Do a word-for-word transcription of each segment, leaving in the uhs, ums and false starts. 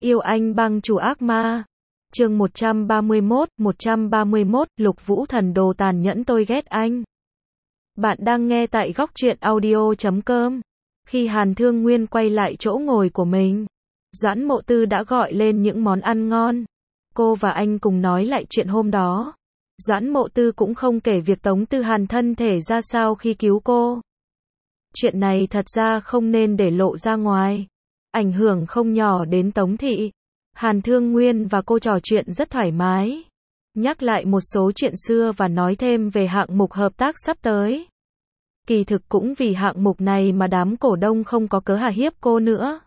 Yêu anh bang chủ ác ma. Chương một trăm ba mươi mốt, một trăm ba mươi mốt, Lục Vũ Thần đồ tàn nhẫn tôi ghét anh. Bạn đang nghe tại góc truyện audio chấm com. Khi Hàn Thương Nguyên quay lại chỗ ngồi của mình, Doãn Mộ Tư đã gọi lên những món ăn ngon. Cô và anh cùng nói lại chuyện hôm đó. Doãn Mộ Tư cũng không kể việc Tống Tư Hàn thân thể ra sao khi cứu cô. Chuyện này thật ra không nên để lộ ra ngoài. Ảnh hưởng không nhỏ đến Tống Thị. Hàn Thương Nguyên và cô trò chuyện rất thoải mái. Nhắc lại một số chuyện xưa và nói thêm về hạng mục hợp tác sắp tới. Kỳ thực cũng vì hạng mục này mà đám cổ đông không có cớ hà hiếp cô nữa.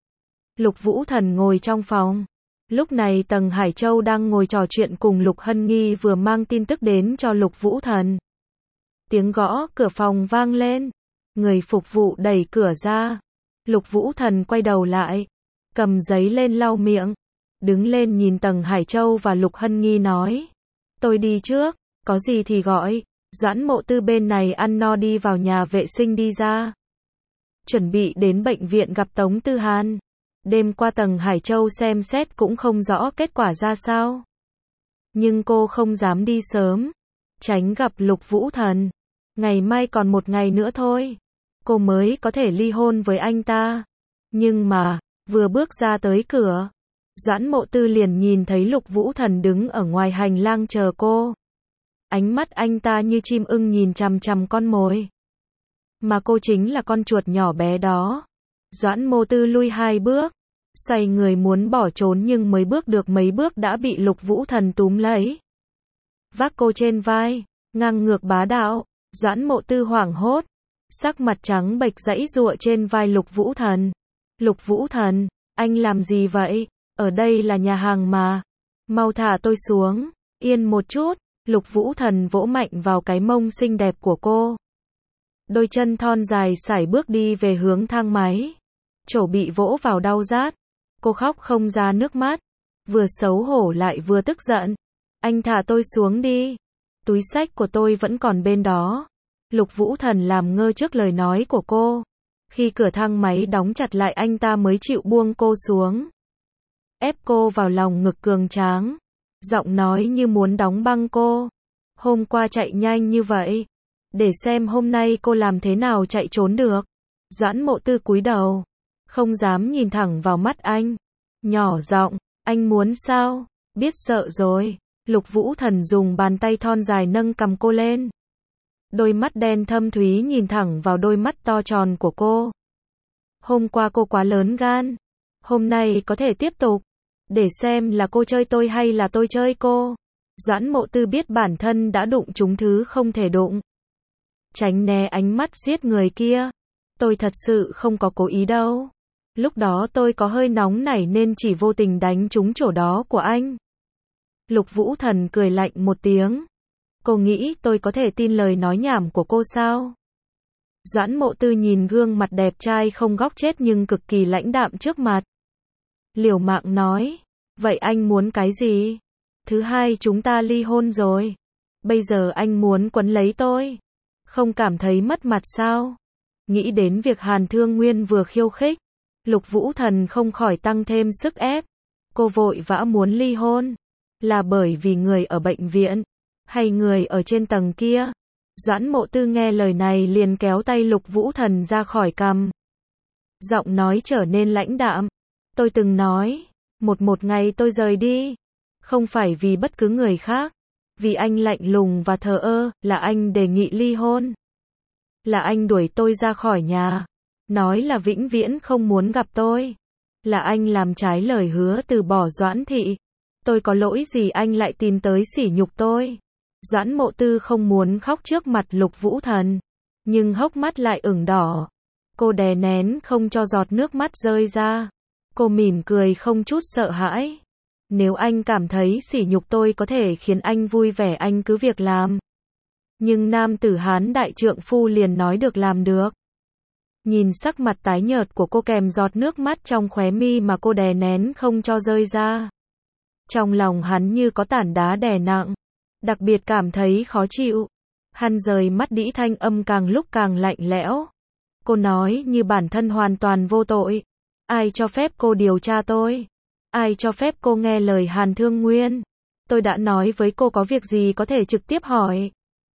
Lục Vũ Thần ngồi trong phòng. Lúc này Tầng Hải Châu đang ngồi trò chuyện cùng Lục Hân Nghi vừa mang tin tức đến cho Lục Vũ Thần. Tiếng gõ cửa phòng vang lên. Người phục vụ đẩy cửa ra. Lục Vũ Thần quay đầu lại. Cầm giấy lên lau miệng. Đứng lên nhìn Tầng Hải Châu và Lục Hân Nghi nói. Tôi đi trước, có gì thì gọi. Doãn Mộ Tư bên này ăn no đi vào nhà vệ sinh đi ra. Chuẩn bị đến bệnh viện gặp Tống Tư Hàn. Đêm qua Tầng Hải Châu xem xét cũng không rõ kết quả ra sao. Nhưng cô không dám đi sớm. Tránh gặp Lục Vũ Thần. Ngày mai còn một ngày nữa thôi. Cô mới có thể ly hôn với anh ta. Nhưng mà, vừa bước ra tới cửa, Doãn Mộ Tư liền nhìn thấy Lục Vũ Thần đứng ở ngoài hành lang chờ cô. Ánh mắt anh ta như chim ưng nhìn chằm chằm con mồi. Mà cô chính là con chuột nhỏ bé đó. Doãn Mộ Tư lui hai bước, xoay người muốn bỏ trốn nhưng mới bước được mấy bước đã bị Lục Vũ Thần túm lấy. Vác cô trên vai, ngang ngược bá đạo. Doãn Mộ Tư hoảng hốt, sắc mặt trắng bệch giãy giụa trên vai Lục Vũ Thần. Lục Vũ Thần, anh làm gì vậy? Ở đây là nhà hàng mà. Mau thả tôi xuống, yên một chút. Lục Vũ Thần vỗ mạnh vào cái mông xinh đẹp của cô. Đôi chân thon dài sải bước đi về hướng thang máy. Chỗ bị vỗ vào đau rát. Cô khóc không ra nước mắt. Vừa xấu hổ lại vừa tức giận. Anh thả tôi xuống đi. Túi xách của tôi vẫn còn bên đó. Lục Vũ Thần làm ngơ trước lời nói của cô. Khi cửa thang máy đóng chặt lại anh ta mới chịu buông cô xuống. Ép cô vào lòng ngực cường tráng. Giọng nói như muốn đóng băng cô. Hôm qua chạy nhanh như vậy. Để xem hôm nay cô làm thế nào chạy trốn được. Doãn Mộ Tư cúi đầu. Không dám nhìn thẳng vào mắt anh. Nhỏ giọng, anh muốn sao? Biết sợ rồi. Lục Vũ Thần dùng bàn tay thon dài nâng cằm cô lên. Đôi mắt đen thâm thúy nhìn thẳng vào đôi mắt to tròn của cô. Hôm qua cô quá lớn gan. Hôm nay có thể tiếp tục. Để xem là cô chơi tôi hay là tôi chơi cô. Doãn Mộ Tư biết bản thân đã đụng trúng thứ không thể đụng. Tránh né ánh mắt giết người kia. Tôi thật sự không có cố ý đâu. Lúc đó tôi có hơi nóng nảy nên chỉ vô tình đánh trúng chỗ đó của anh. Lục Vũ Thần cười lạnh một tiếng. Cô nghĩ tôi có thể tin lời nói nhảm của cô sao? Doãn Mộ Tư nhìn gương mặt đẹp trai không góc chết nhưng cực kỳ lãnh đạm trước mặt. Liều mạng nói. Vậy anh muốn cái gì? Thứ hai chúng ta ly hôn rồi. Bây giờ anh muốn quấn lấy tôi. Không cảm thấy mất mặt sao? Nghĩ đến việc Hàn Thương Nguyên vừa khiêu khích. Lục Vũ Thần không khỏi tăng thêm sức ép. Cô vội vã muốn ly hôn. Là bởi vì người ở bệnh viện. Hay người ở trên tầng kia? Doãn Mộ Tư nghe lời này liền kéo tay Lục Vũ Thần ra khỏi cằm. Giọng nói trở nên lãnh đạm. Tôi từng nói. Một một ngày tôi rời đi. Không phải vì bất cứ người khác. Vì anh lạnh lùng và thờ ơ. Là anh đề nghị ly hôn. Là anh đuổi tôi ra khỏi nhà. Nói là vĩnh viễn không muốn gặp tôi. Là anh làm trái lời hứa từ bỏ Doãn Thị. Tôi có lỗi gì anh lại tìm tới sỉ nhục tôi? Doãn Mộ Tư không muốn khóc trước mặt Lục Vũ Thần. Nhưng hốc mắt lại ửng đỏ. Cô đè nén không cho giọt nước mắt rơi ra. Cô mỉm cười không chút sợ hãi. Nếu anh cảm thấy sỉ nhục tôi có thể khiến anh vui vẻ anh cứ việc làm. Nhưng nam tử Hán đại trượng phu liền nói được làm được. Nhìn sắc mặt tái nhợt của cô kèm giọt nước mắt trong khóe mi mà cô đè nén không cho rơi ra. Trong lòng hắn như có tảng đá đè nặng. Đặc biệt cảm thấy khó chịu. Hắn rời mắt đĩ thanh âm càng lúc càng lạnh lẽo. Cô nói như bản thân hoàn toàn vô tội. Ai cho phép cô điều tra tôi? Ai cho phép cô nghe lời Hàn Thương Nguyên? Tôi đã nói với cô có việc gì có thể trực tiếp hỏi.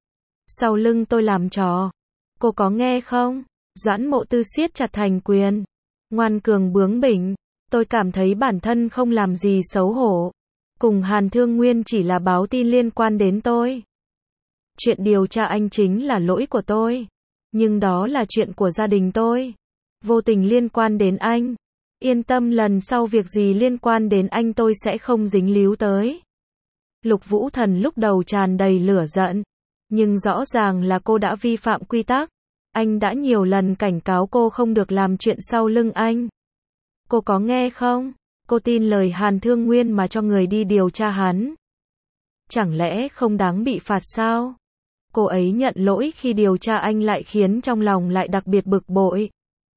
Sau lưng tôi làm trò. Cô có nghe không? Doãn Mộ Tư siết chặt thành quyền. Ngoan cường bướng bỉnh. Tôi cảm thấy bản thân không làm gì xấu hổ. Cùng Hàn Thương Nguyên chỉ là báo tin liên quan đến tôi. Chuyện điều tra anh chính là lỗi của tôi. Nhưng đó là chuyện của gia đình tôi. Vô tình liên quan đến anh. Yên tâm, lần sau việc gì liên quan đến anh tôi sẽ không dính líu tới. Lục Vũ Thần lúc đầu tràn đầy lửa giận. Nhưng rõ ràng là cô đã vi phạm quy tắc. Anh đã nhiều lần cảnh cáo cô không được làm chuyện sau lưng anh. Cô có nghe không? Cô tin lời Hàn Thương Nguyên mà cho người đi điều tra hắn. Chẳng lẽ không đáng bị phạt sao? Cô ấy nhận lỗi khi điều tra anh lại khiến trong lòng lại đặc biệt bực bội.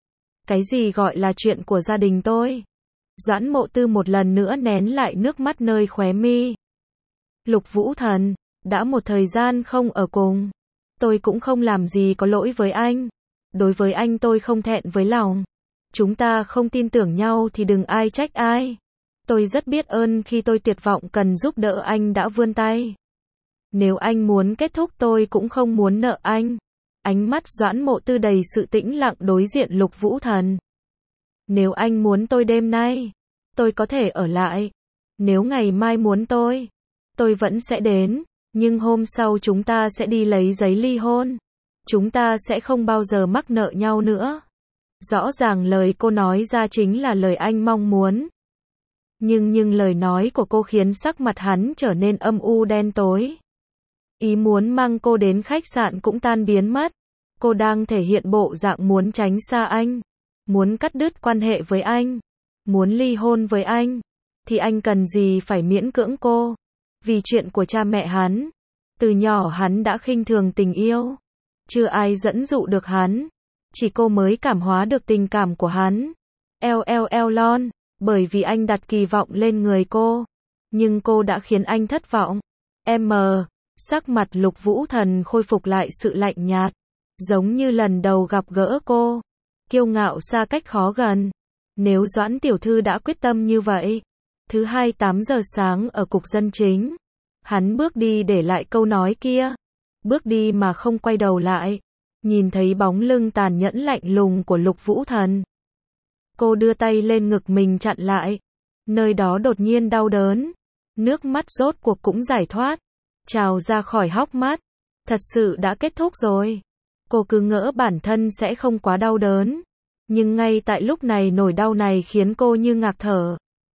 Cái gì gọi là chuyện của gia đình tôi? Doãn Mộ Tư một lần nữa nén lại nước mắt nơi khóe mi. Lục Vũ Thần, đã một thời gian không ở cùng. Tôi cũng không làm gì có lỗi với anh. Đối với anh tôi không thẹn với lòng. Chúng ta không tin tưởng nhau thì đừng ai trách ai. Tôi rất biết ơn khi tôi tuyệt vọng cần giúp đỡ anh đã vươn tay. Nếu anh muốn kết thúc tôi cũng không muốn nợ anh. Ánh mắt Doãn Mộ Tư đầy sự tĩnh lặng đối diện Lục Vũ Thần. Nếu anh muốn tôi đêm nay, tôi có thể ở lại. Nếu ngày mai muốn tôi, tôi vẫn sẽ đến. Nhưng hôm sau chúng ta sẽ đi lấy giấy ly hôn. Chúng ta sẽ không bao giờ mắc nợ nhau nữa. Rõ ràng lời cô nói ra chính là lời anh mong muốn. Nhưng nhưng lời nói của cô khiến sắc mặt hắn trở nên âm u đen tối. Ý muốn mang cô đến khách sạn cũng tan biến mất. Cô đang thể hiện bộ dạng muốn tránh xa anh. Muốn cắt đứt quan hệ với anh. Muốn ly hôn với anh. Thì anh cần gì phải miễn cưỡng cô. Vì chuyện của cha mẹ hắn. Từ nhỏ hắn đã khinh thường tình yêu. Chưa ai dẫn dụ được hắn. Chỉ cô mới cảm hóa được tình cảm của hắn. Eo eo eo lon. Bởi vì anh đặt kỳ vọng lên người cô. Nhưng cô đã khiến anh thất vọng. M. Sắc mặt Lục Vũ Thần khôi phục lại sự lạnh nhạt. Giống như lần đầu gặp gỡ cô. Kiêu ngạo xa cách khó gần. Nếu Doãn tiểu thư đã quyết tâm như vậy. Thứ hai tám giờ sáng ở cục dân chính. Hắn bước đi để lại câu nói kia. Bước đi mà không quay đầu lại. Nhìn thấy bóng lưng tàn nhẫn lạnh lùng của Lục Vũ Thần. Cô đưa tay lên ngực mình chặn lại. Nơi đó đột nhiên đau đớn. Nước mắt rốt cuộc cũng giải thoát. Trào ra khỏi hốc mắt. Thật sự đã kết thúc rồi. Cô cứ ngỡ bản thân sẽ không quá đau đớn. Nhưng ngay tại lúc này nỗi đau này khiến cô như ngạt thở.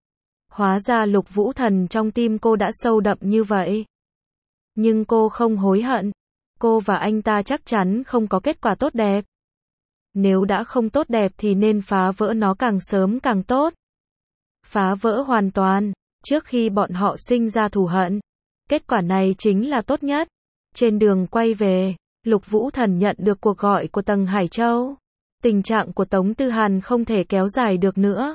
Hóa ra Lục Vũ Thần trong tim cô đã sâu đậm như vậy. Nhưng cô không hối hận. Cô và anh ta chắc chắn không có kết quả tốt đẹp. Nếu đã không tốt đẹp thì nên phá vỡ nó càng sớm càng tốt. Phá vỡ hoàn toàn, trước khi bọn họ sinh ra thù hận. Kết quả này chính là tốt nhất. Trên đường quay về, Lục Vũ Thần nhận được cuộc gọi của Tầng Hải Châu. Tình trạng của Tống Tư Hàn không thể kéo dài được nữa.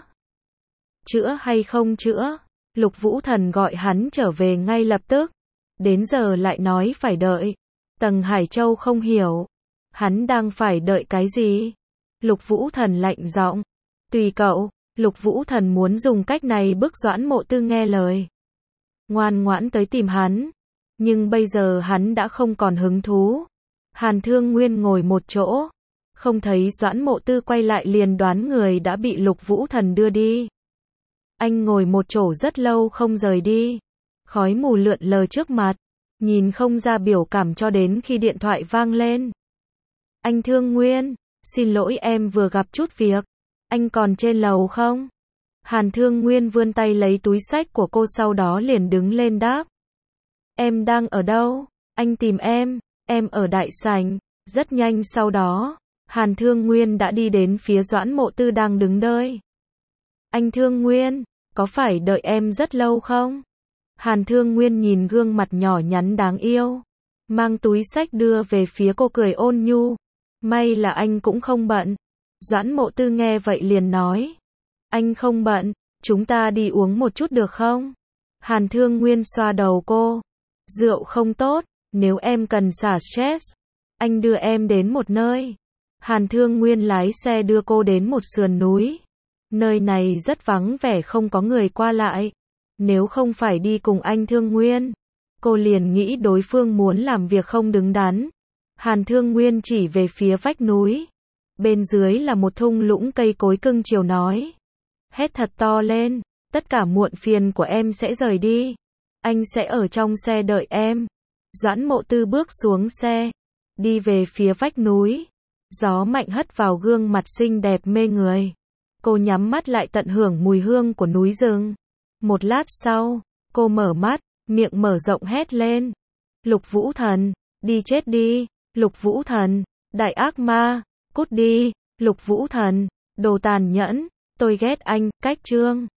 Chữa hay không chữa? Lục Vũ Thần gọi hắn trở về ngay lập tức. Đến giờ lại nói phải đợi. Tầng Hải Châu không hiểu. Hắn đang phải đợi cái gì? Lục Vũ Thần lạnh giọng. Tùy cậu. Lục Vũ Thần muốn dùng cách này bức Doãn Mộ Tư nghe lời. Ngoan ngoãn tới tìm hắn. Nhưng bây giờ hắn đã không còn hứng thú. Hàn Thương Nguyên ngồi một chỗ. Không thấy Doãn Mộ Tư quay lại liền đoán người đã bị Lục Vũ Thần đưa đi. Anh ngồi một chỗ rất lâu không rời đi. Khói mù lượn lờ trước mặt. Nhìn không ra biểu cảm cho đến khi điện thoại vang lên. Anh Thương Nguyên, xin lỗi em vừa gặp chút việc. Anh còn trên lầu không? Hàn Thương Nguyên vươn tay lấy túi xách của cô sau đó liền đứng lên đáp. Em đang ở đâu? Anh tìm em, em ở đại sảnh. Rất nhanh sau đó, Hàn Thương Nguyên đã đi đến phía Doãn Mộ Tư đang đứng đợi. Anh Thương Nguyên, có phải đợi em rất lâu không? Hàn Thương Nguyên nhìn gương mặt nhỏ nhắn đáng yêu, mang túi xách đưa về phía cô cười ôn nhu. May là anh cũng không bận. Doãn Mộ Tư nghe vậy liền nói. Anh không bận, chúng ta đi uống một chút được không? Hàn Thương Nguyên xoa đầu cô. Rượu không tốt, nếu em cần xả stress, anh đưa em đến một nơi. Hàn Thương Nguyên lái xe đưa cô đến một sườn núi. Nơi này rất vắng vẻ không có người qua lại. Nếu không phải đi cùng anh Thương Nguyên, cô liền nghĩ đối phương muốn làm việc không đứng đắn. Hàn Thương Nguyên chỉ về phía vách núi. Bên dưới là một thung lũng cây cối cưng chiều nói. Hét thật to lên, tất cả muộn phiền của em sẽ rời đi. Anh sẽ ở trong xe đợi em. Doãn Mộ Tư bước xuống xe, đi về phía vách núi. Gió mạnh hất vào gương mặt xinh đẹp mê người. Cô nhắm mắt lại tận hưởng mùi hương của núi rừng. Một lát sau, cô mở mắt, miệng mở rộng hét lên. Lục Vũ Thần, đi chết đi, Lục Vũ Thần, đại ác ma, cút đi, Lục Vũ Thần, đồ tàn nhẫn, tôi ghét anh, cách chương.